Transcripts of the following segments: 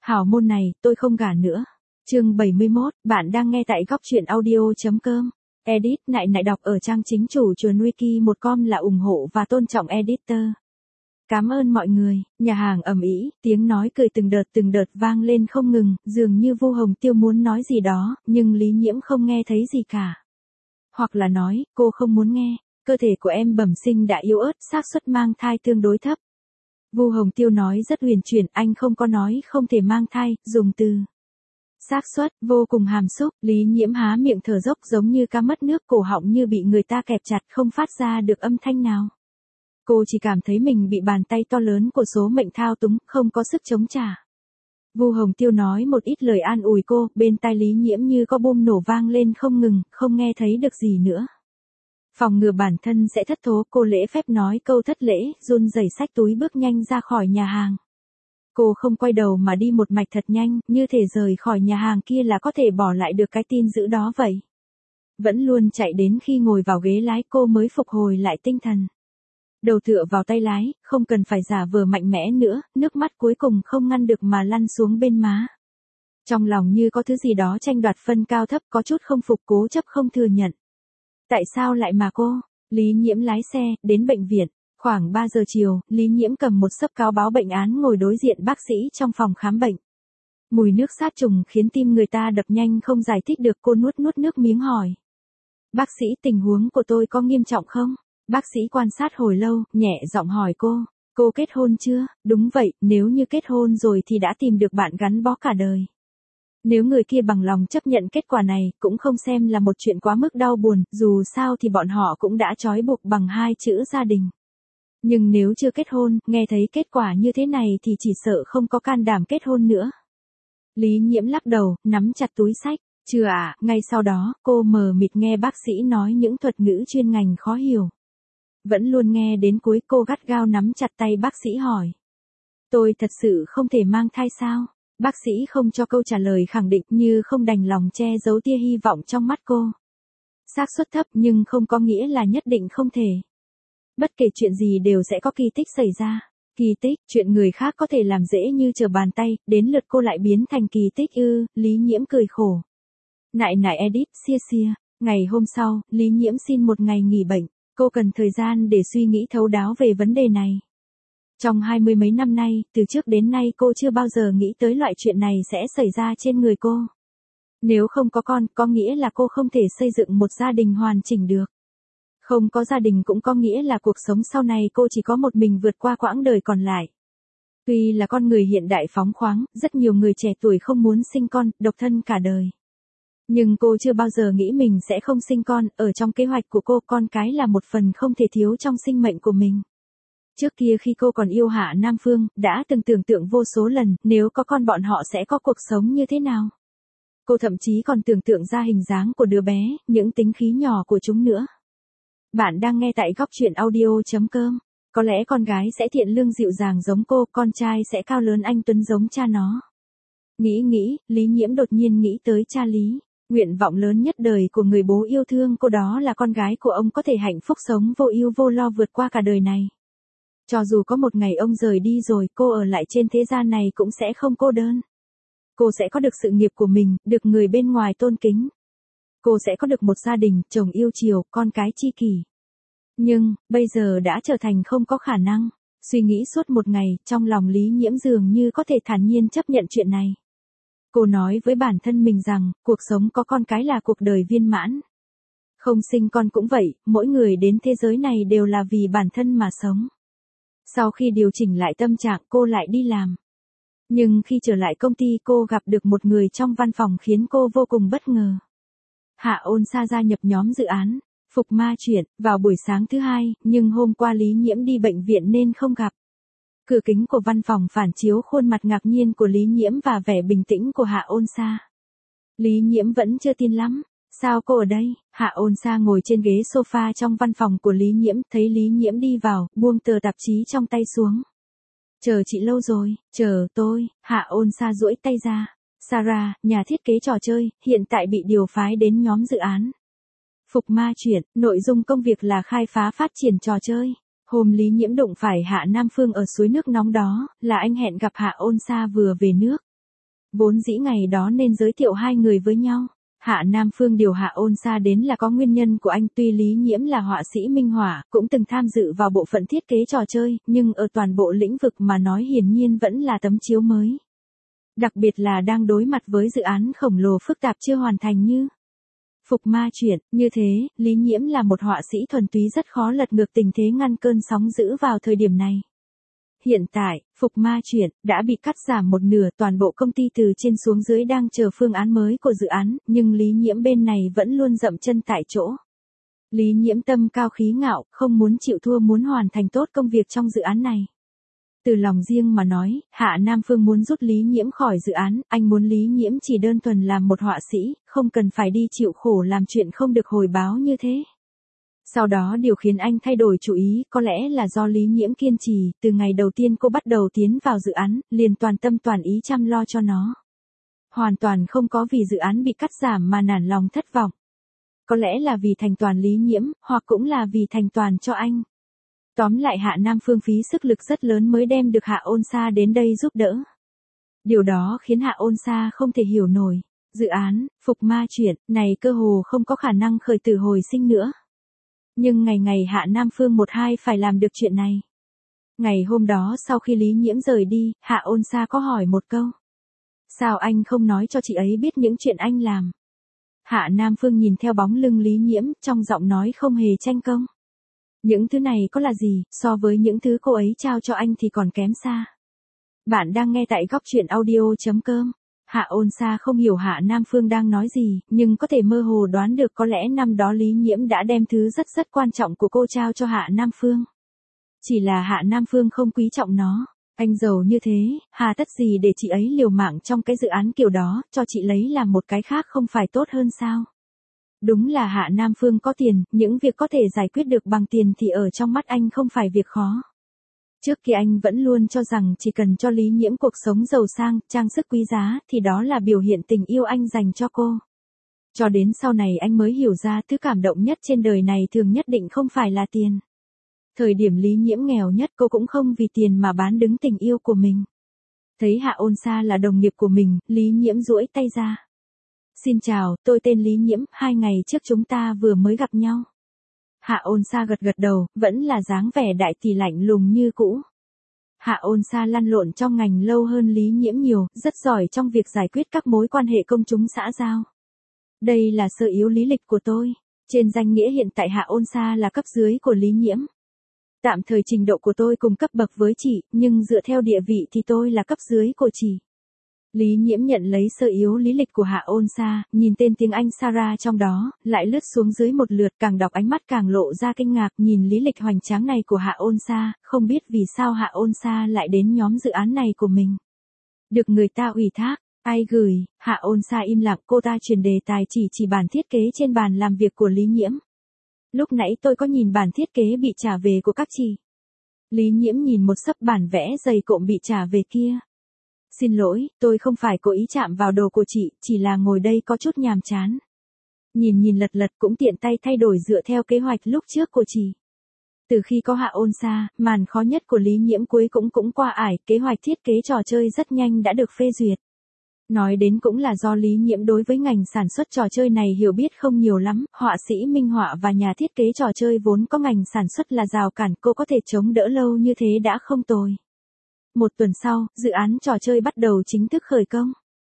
Hảo môn này, tôi không gả nữa. Chương 71, bạn đang nghe tại góc truyện audio.com. Edit nại đọc ở trang chính chủ chuồn wiki1com là ủng hộ và tôn trọng editor. Cảm ơn mọi người. Nhà hàng ầm ĩ, tiếng nói cười từng đợt vang lên không ngừng, dường như Vu Hồng Tiêu muốn nói gì đó, nhưng Lý Nhiễm không nghe thấy gì cả. Hoặc là nói, cô không muốn nghe, cơ thể của em bẩm sinh đã yếu ớt, xác suất mang thai tương đối thấp. Vu Hồng Tiêu nói rất huyền chuyển, anh không có nói không thể mang thai, dùng từ xác suất, vô cùng hàm xúc. Lý Nhiễm há miệng thở dốc giống như cá mất nước, cổ họng như bị người ta kẹp chặt không phát ra được âm thanh nào. Cô chỉ cảm thấy mình bị bàn tay to lớn của số mệnh thao túng, không có sức chống trả. Vu Hồng Tiêu nói một ít lời an ủi cô, bên tai Lý Nhiễm như có bom nổ vang lên không ngừng, không nghe thấy được gì nữa. Phòng ngừa bản thân sẽ thất thố, cô lễ phép nói câu thất lễ, run rẩy xách túi bước nhanh ra khỏi nhà hàng. Cô không quay đầu mà đi một mạch thật nhanh, như thể rời khỏi nhà hàng kia là có thể bỏ lại được cái tin dữ đó vậy. Vẫn luôn chạy đến khi ngồi vào ghế lái cô mới phục hồi lại tinh thần. Đầu tựa vào tay lái, không cần phải giả vờ mạnh mẽ nữa, nước mắt cuối cùng không ngăn được mà lăn xuống bên má. Trong lòng như có thứ gì đó tranh đoạt phân cao thấp, có chút không phục, cố chấp không thừa nhận. Tại sao lại mà cô? Lý Nhiễm lái xe, đến bệnh viện. Khoảng 3 giờ chiều, Lý Nhiễm cầm một xấp cáo báo bệnh án ngồi đối diện bác sĩ trong phòng khám bệnh. Mùi nước sát trùng khiến tim người ta đập nhanh không giải thích được, cô nuốt nước miếng hỏi. Bác sĩ, tình huống của tôi có nghiêm trọng không? Bác sĩ quan sát hồi lâu, nhẹ giọng hỏi cô kết hôn chưa? Đúng vậy, nếu như kết hôn rồi thì đã tìm được bạn gắn bó cả đời. Nếu người kia bằng lòng chấp nhận kết quả này, cũng không xem là một chuyện quá mức đau buồn, dù sao thì bọn họ cũng đã trói buộc bằng 2 chữ gia đình. Nhưng nếu chưa kết hôn, nghe thấy kết quả như thế này thì chỉ sợ không có can đảm kết hôn nữa. Lý Nhiễm lắc đầu, nắm chặt túi xách. Chưa à, ngay sau đó, cô mờ mịt nghe bác sĩ nói những thuật ngữ chuyên ngành khó hiểu. Vẫn luôn nghe đến cuối, cô gắt gao nắm chặt tay bác sĩ hỏi. Tôi thật sự không thể mang thai sao? Bác sĩ không cho câu trả lời khẳng định, như không đành lòng che giấu tia hy vọng trong mắt cô. Xác suất thấp nhưng không có nghĩa là nhất định không thể. Bất kể chuyện gì đều sẽ có kỳ tích xảy ra. Kỳ tích, chuyện người khác có thể làm dễ như trở bàn tay, đến lượt cô lại biến thành kỳ tích ư? Lý Nhiễm cười khổ. Nại edit, xia. Ngày hôm sau, Lý Nhiễm xin một ngày nghỉ bệnh. Cô cần thời gian để suy nghĩ thấu đáo về vấn đề này. Trong 20 mấy năm nay, từ trước đến nay cô chưa bao giờ nghĩ tới loại chuyện này sẽ xảy ra trên người cô. Nếu không có con, có nghĩa là cô không thể xây dựng một gia đình hoàn chỉnh được. Không có gia đình cũng có nghĩa là cuộc sống sau này cô chỉ có một mình vượt qua quãng đời còn lại. Tuy là con người hiện đại phóng khoáng, rất nhiều người trẻ tuổi không muốn sinh con, độc thân cả đời. Nhưng cô chưa bao giờ nghĩ mình sẽ không sinh con, ở trong kế hoạch của cô, con cái là một phần không thể thiếu trong sinh mệnh của mình. Trước kia khi cô còn yêu Hạ Nam Phương, đã từng tưởng tượng vô số lần, nếu có con bọn họ sẽ có cuộc sống như thế nào. Cô thậm chí còn tưởng tượng ra hình dáng của đứa bé, những tính khí nhỏ của chúng nữa. Bạn đang nghe tại góc truyện audio.com. Có lẽ con gái sẽ thiện lương dịu dàng giống cô, con trai sẽ cao lớn anh tuấn giống cha nó. Nghĩ, Lý Nhiễm đột nhiên nghĩ tới cha Lý. Nguyện vọng lớn nhất đời của người bố yêu thương cô đó là con gái của ông có thể hạnh phúc sống vô ưu vô lo vượt qua cả đời này. Cho dù có một ngày ông rời đi rồi, cô ở lại trên thế gian này cũng sẽ không cô đơn. Cô sẽ có được sự nghiệp của mình, được người bên ngoài tôn kính. Cô sẽ có được một gia đình, chồng yêu chiều, con cái tri kỷ. Nhưng, bây giờ đã trở thành không có khả năng. Suy nghĩ suốt một ngày, trong lòng Lý Nhiễm dường như có thể thản nhiên chấp nhận chuyện này. Cô nói với bản thân mình rằng, cuộc sống có con cái là cuộc đời viên mãn. Không sinh con cũng vậy, mỗi người đến thế giới này đều là vì bản thân mà sống. Sau khi điều chỉnh lại tâm trạng, cô lại đi làm. Nhưng khi trở lại công ty, cô gặp được một người trong văn phòng khiến cô vô cùng bất ngờ. Hạ Ôn Sa gia nhập nhóm dự án Phục Ma Chuyện vào buổi sáng thứ hai, nhưng hôm qua Lý Nhiễm đi bệnh viện nên không gặp. Cửa kính của văn phòng phản chiếu khuôn mặt ngạc nhiên của Lý Nhiễm và vẻ bình tĩnh của Hạ Ôn Sa. Lý Nhiễm vẫn chưa tin lắm. Sao cô ở đây? Hạ Ôn Sa ngồi trên ghế sofa trong văn phòng của Lý Nhiễm, thấy Lý Nhiễm đi vào, buông tờ tạp chí trong tay xuống. Chờ chị lâu rồi, chờ tôi. Hạ Ôn Sa duỗi tay ra. Sarah, nhà thiết kế trò chơi, hiện tại bị điều phái đến nhóm dự án Phục Ma Chuyện, nội dung công việc là khai phá phát triển trò chơi. Hôm Lý Nhiễm đụng phải Hạ Nam Phương ở suối nước nóng đó, là anh hẹn gặp Hạ Ôn Sa vừa về nước. Vốn dĩ ngày đó nên giới thiệu hai người với nhau. Hạ Nam Phương điều Hạ Ôn Sa đến là có nguyên nhân của anh, tuy Lý Nhiễm là họa sĩ minh họa, cũng từng tham dự vào bộ phận thiết kế trò chơi, nhưng ở toàn bộ lĩnh vực mà nói hiển nhiên vẫn là tấm chiếu mới. Đặc biệt là đang đối mặt với dự án khổng lồ phức tạp chưa hoàn thành như Phục Ma Truyện, như thế, Lý Nhiễm là một họa sĩ thuần túy rất khó lật ngược tình thế ngăn cơn sóng dữ vào thời điểm này. Hiện tại, Phục Ma Truyện đã bị cắt giảm một nửa, toàn bộ công ty từ trên xuống dưới đang chờ phương án mới của dự án, nhưng Lý Nhiễm bên này vẫn luôn dậm chân tại chỗ. Lý Nhiễm tâm cao khí ngạo, không muốn chịu thua, muốn hoàn thành tốt công việc trong dự án này. Từ lòng riêng mà nói, Hạ Nam Phương muốn rút Lý Nhiễm khỏi dự án, anh muốn Lý Nhiễm chỉ đơn thuần làm một họa sĩ, không cần phải đi chịu khổ làm chuyện không được hồi báo như thế. Sau đó điều khiến anh thay đổi chủ ý có lẽ là do Lý Nhiễm kiên trì, từ ngày đầu tiên cô bắt đầu tiến vào dự án, liền toàn tâm toàn ý chăm lo cho nó. Hoàn toàn không có vì dự án bị cắt giảm mà nản lòng thất vọng. Có lẽ là vì thành toàn Lý Nhiễm, hoặc cũng là vì thành toàn cho anh. Tóm lại Hạ Nam Phương phí sức lực rất lớn mới đem được Hạ Ôn Sa đến đây giúp đỡ. Điều đó khiến Hạ Ôn Sa không thể hiểu nổi. Dự án, Phục Ma Truyện, này cơ hồ không có khả năng khởi tử hồi sinh nữa. Nhưng ngày Hạ Nam Phương một hai phải làm được chuyện này. Ngày hôm đó sau khi Lý Nhiễm rời đi, Hạ Ôn Sa có hỏi một câu. Sao anh không nói cho chị ấy biết những chuyện anh làm? Hạ Nam Phương nhìn theo bóng lưng Lý Nhiễm, trong giọng nói không hề tranh công. Những thứ này có là gì, so với những thứ cô ấy trao cho anh thì còn kém xa. Bạn đang nghe tại góc truyện audio.com. Hạ Ôn Sa không hiểu Hạ Nam Phương đang nói gì, nhưng có thể mơ hồ đoán được có lẽ năm đó Lý Nhiễm đã đem thứ rất quan trọng của cô trao cho Hạ Nam Phương. Chỉ là Hạ Nam Phương không quý trọng nó. Anh giàu như thế, hà tất gì để chị ấy liều mạng trong cái dự án kiểu đó, cho chị lấy làm một cái khác không phải tốt hơn sao? Đúng là Hạ Nam Phương có tiền, những việc có thể giải quyết được bằng tiền thì ở trong mắt anh không phải việc khó. Trước kia anh vẫn luôn cho rằng chỉ cần cho Lý Nhiễm cuộc sống giàu sang, trang sức quý giá, thì đó là biểu hiện tình yêu anh dành cho cô. Cho đến sau này anh mới hiểu ra thứ cảm động nhất trên đời này thường nhất định không phải là tiền. Thời điểm Lý Nhiễm nghèo nhất cô cũng không vì tiền mà bán đứng tình yêu của mình. Thấy Hạ Ôn Sa là đồng nghiệp của mình, Lý Nhiễm duỗi tay ra. Xin chào, tôi tên Lý Nhiễm, 2 ngày trước chúng ta vừa mới gặp nhau. Hạ Ôn Sa gật đầu, vẫn là dáng vẻ đại tỷ lạnh lùng như cũ. Hạ Ôn Sa lăn lộn trong ngành lâu hơn Lý Nhiễm nhiều, rất giỏi trong việc giải quyết các mối quan hệ công chúng xã giao. Đây là sơ yếu lý lịch của tôi. Trên danh nghĩa hiện tại Hạ Ôn Sa là cấp dưới của Lý Nhiễm. Tạm thời trình độ của tôi cùng cấp bậc với chị, nhưng dựa theo địa vị thì tôi là cấp dưới của chị. Lý Nhiễm nhận lấy sơ yếu lý lịch của Hạ Ôn Sa, nhìn tên tiếng Anh Sarah trong đó, lại lướt xuống dưới một lượt, càng đọc ánh mắt càng lộ ra kinh ngạc, nhìn lý lịch hoành tráng này của Hạ Ôn Sa, không biết vì sao Hạ Ôn Sa lại đến nhóm dự án này của mình. Được người ta ủy thác, ai gửi, Hạ Ôn Sa im lặng, cô ta chuyển đề tài chỉ bản thiết kế trên bàn làm việc của Lý Nhiễm. Lúc nãy tôi có nhìn bản thiết kế bị trả về của các chị. Lý Nhiễm nhìn một xấp bản vẽ dày cộm bị trả về kia. Xin lỗi, tôi không phải cố ý chạm vào đồ của chị, chỉ là ngồi đây có chút nhàm chán. Nhìn lật cũng tiện tay thay đổi dựa theo kế hoạch lúc trước của chị. Từ khi có Hạ Ôn Sa, màn khó nhất của Lý Nhiễm cuối cũng qua ải, kế hoạch thiết kế trò chơi rất nhanh đã được phê duyệt. Nói đến cũng là do Lý Nhiễm đối với ngành sản xuất trò chơi này hiểu biết không nhiều lắm, họa sĩ minh họa và nhà thiết kế trò chơi vốn có ngành sản xuất là rào cản, cô có thể chống đỡ lâu như thế đã không tồi. Một tuần sau, dự án trò chơi bắt đầu chính thức khởi công.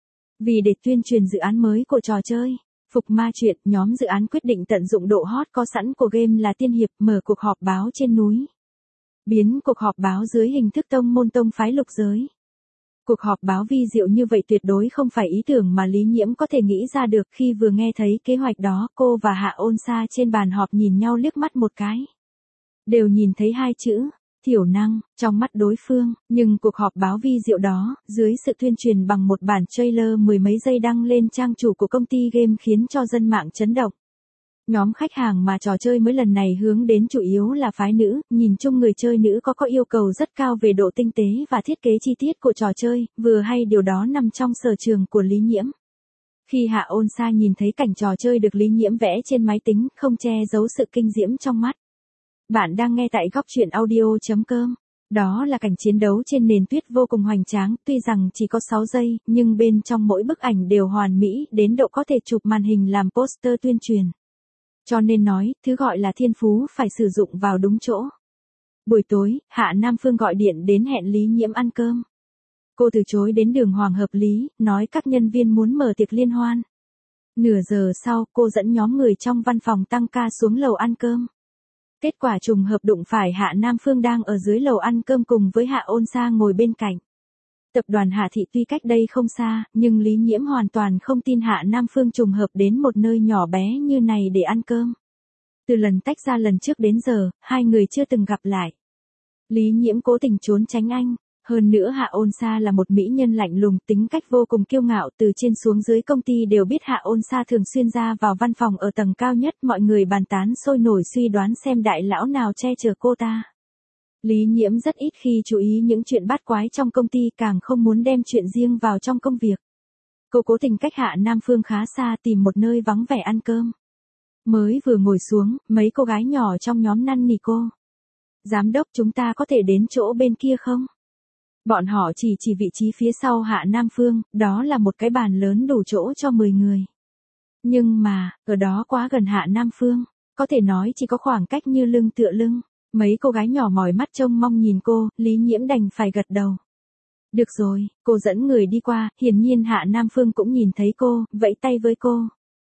Vì để tuyên truyền dự án mới của trò chơi, Phục Ma Truyện, nhóm dự án quyết định tận dụng độ hot có sẵn của game là tiên hiệp, mở cuộc họp báo trên núi. Biến cuộc họp báo dưới hình thức tông môn tông phái lục giới. Cuộc họp báo vi diệu như vậy tuyệt đối không phải ý tưởng mà Lý Nhiễm có thể nghĩ ra được. Khi vừa nghe thấy kế hoạch đó, cô và Hạ Ôn Sa trên bàn họp nhìn nhau liếc mắt một cái. Đều nhìn thấy hai chữ thiểu năng trong mắt đối phương, nhưng cuộc họp báo vi diệu đó, dưới sự tuyên truyền bằng một bản trailer 10 mấy giây đăng lên trang chủ của công ty game khiến cho dân mạng chấn động. Nhóm khách hàng mà trò chơi mới lần này hướng đến chủ yếu là phái nữ, nhìn chung người chơi nữ có yêu cầu rất cao về độ tinh tế và thiết kế chi tiết của trò chơi, vừa hay điều đó nằm trong sở trường của Lý Nhiễm. Khi Hạ Ôn Sa nhìn thấy cảnh trò chơi được Lý Nhiễm vẽ trên máy tính, không che giấu sự kinh diễm trong mắt. Bạn đang nghe tại góc truyện audio.com. Đó là cảnh chiến đấu trên nền tuyết vô cùng hoành tráng, tuy rằng chỉ có 6 giây, nhưng bên trong mỗi bức ảnh đều hoàn mỹ đến độ có thể chụp màn hình làm poster tuyên truyền. Cho nên nói, thứ gọi là thiên phú phải sử dụng vào đúng chỗ. Buổi tối, Hạ Nam Phương gọi điện đến hẹn Lý Nhiễm ăn cơm. Cô từ chối đến đường Hoàng Hợp Lý, nói các nhân viên muốn mở tiệc liên hoan. Nửa giờ sau, cô dẫn nhóm người trong văn phòng tăng ca xuống lầu ăn cơm. Kết quả trùng hợp đụng phải Hạ Nam Phương đang ở dưới lầu ăn cơm cùng với Hạ Ôn Sa ngồi bên cạnh. Tập đoàn Hạ Thị tuy cách đây không xa, nhưng Lý Nhiễm hoàn toàn không tin Hạ Nam Phương trùng hợp đến một nơi nhỏ bé như này để ăn cơm. Từ lần tách ra lần trước đến giờ, hai người chưa từng gặp lại. Lý Nhiễm cố tình trốn tránh anh. Hơn nữa Hạ Ôn Sa là một mỹ nhân lạnh lùng, tính cách vô cùng kiêu ngạo, từ trên xuống dưới công ty đều biết Hạ Ôn Sa thường xuyên ra vào văn phòng ở tầng cao nhất, mọi người bàn tán sôi nổi suy đoán xem đại lão nào che chở cô ta. Lý Nhiễm rất ít khi chú ý những chuyện bát quái trong công ty, càng không muốn đem chuyện riêng vào trong công việc. Cô cố tình cách Hạ Nam Phương khá xa, tìm một nơi vắng vẻ ăn cơm. Mới vừa ngồi xuống, mấy cô gái nhỏ trong nhóm năn nỉ cô. Giám đốc, chúng ta có thể đến chỗ bên kia không? Bọn họ chỉ vị trí phía sau Hạ Nam Phương, đó là một cái bàn lớn đủ chỗ cho 10 người. Nhưng mà, ở đó quá gần Hạ Nam Phương, có thể nói chỉ có khoảng cách như lưng tựa lưng. Mấy cô gái nhỏ mỏi mắt trông mong nhìn cô, Lý Nhiễm đành phải gật đầu. Được rồi, cô dẫn người đi qua, hiển nhiên Hạ Nam Phương cũng nhìn thấy cô, vẫy tay với cô.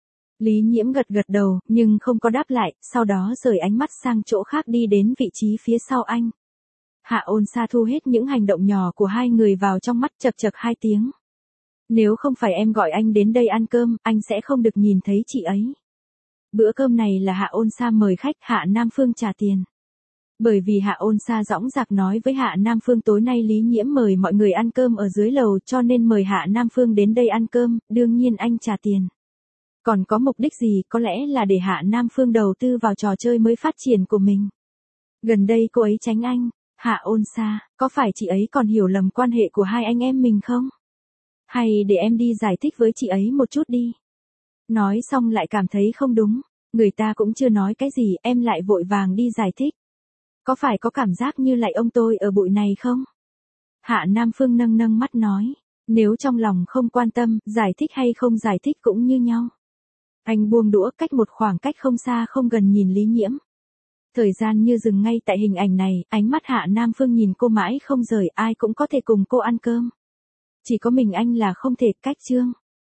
Lý Nhiễm gật đầu, nhưng không có đáp lại, sau đó rời ánh mắt sang chỗ khác đi đến vị trí phía sau anh. Hạ Ôn Sa thu hết những hành động nhỏ của hai người vào trong mắt, chật chật 2 tiếng. Nếu không phải em gọi anh đến đây ăn cơm, anh sẽ không được nhìn thấy chị ấy. Bữa cơm này là Hạ Ôn Sa mời khách, Hạ Nam Phương trả tiền. Bởi vì Hạ Ôn Sa dõng dạc nói với Hạ Nam Phương tối nay Lý Nhiễm mời mọi người ăn cơm ở dưới lầu, cho nên mời Hạ Nam Phương đến đây ăn cơm, đương nhiên anh trả tiền. Còn có mục đích gì, có lẽ là để Hạ Nam Phương đầu tư vào trò chơi mới phát triển của mình. Gần đây cô ấy tránh anh. Hạ Ôn Sa, có phải chị ấy còn hiểu lầm quan hệ của hai anh em mình không? Hay để em đi giải thích với chị ấy một chút đi. Nói xong lại cảm thấy không đúng, người ta cũng chưa nói cái gì, em lại vội vàng đi giải thích. Có phải có cảm giác như lại ông tôi ở bụi này không? Hạ Nam Phương nâng mắt nói, nếu trong lòng không quan tâm, giải thích hay không giải thích cũng như nhau. Anh buông đũa, cách một khoảng cách không xa không gần nhìn Lý Nhiễm. Thời gian như dừng ngay tại hình ảnh này, ánh mắt Hạ Nam Phương nhìn cô mãi không rời, ai cũng có thể cùng cô ăn cơm. Chỉ có mình anh là không thể, cách chương.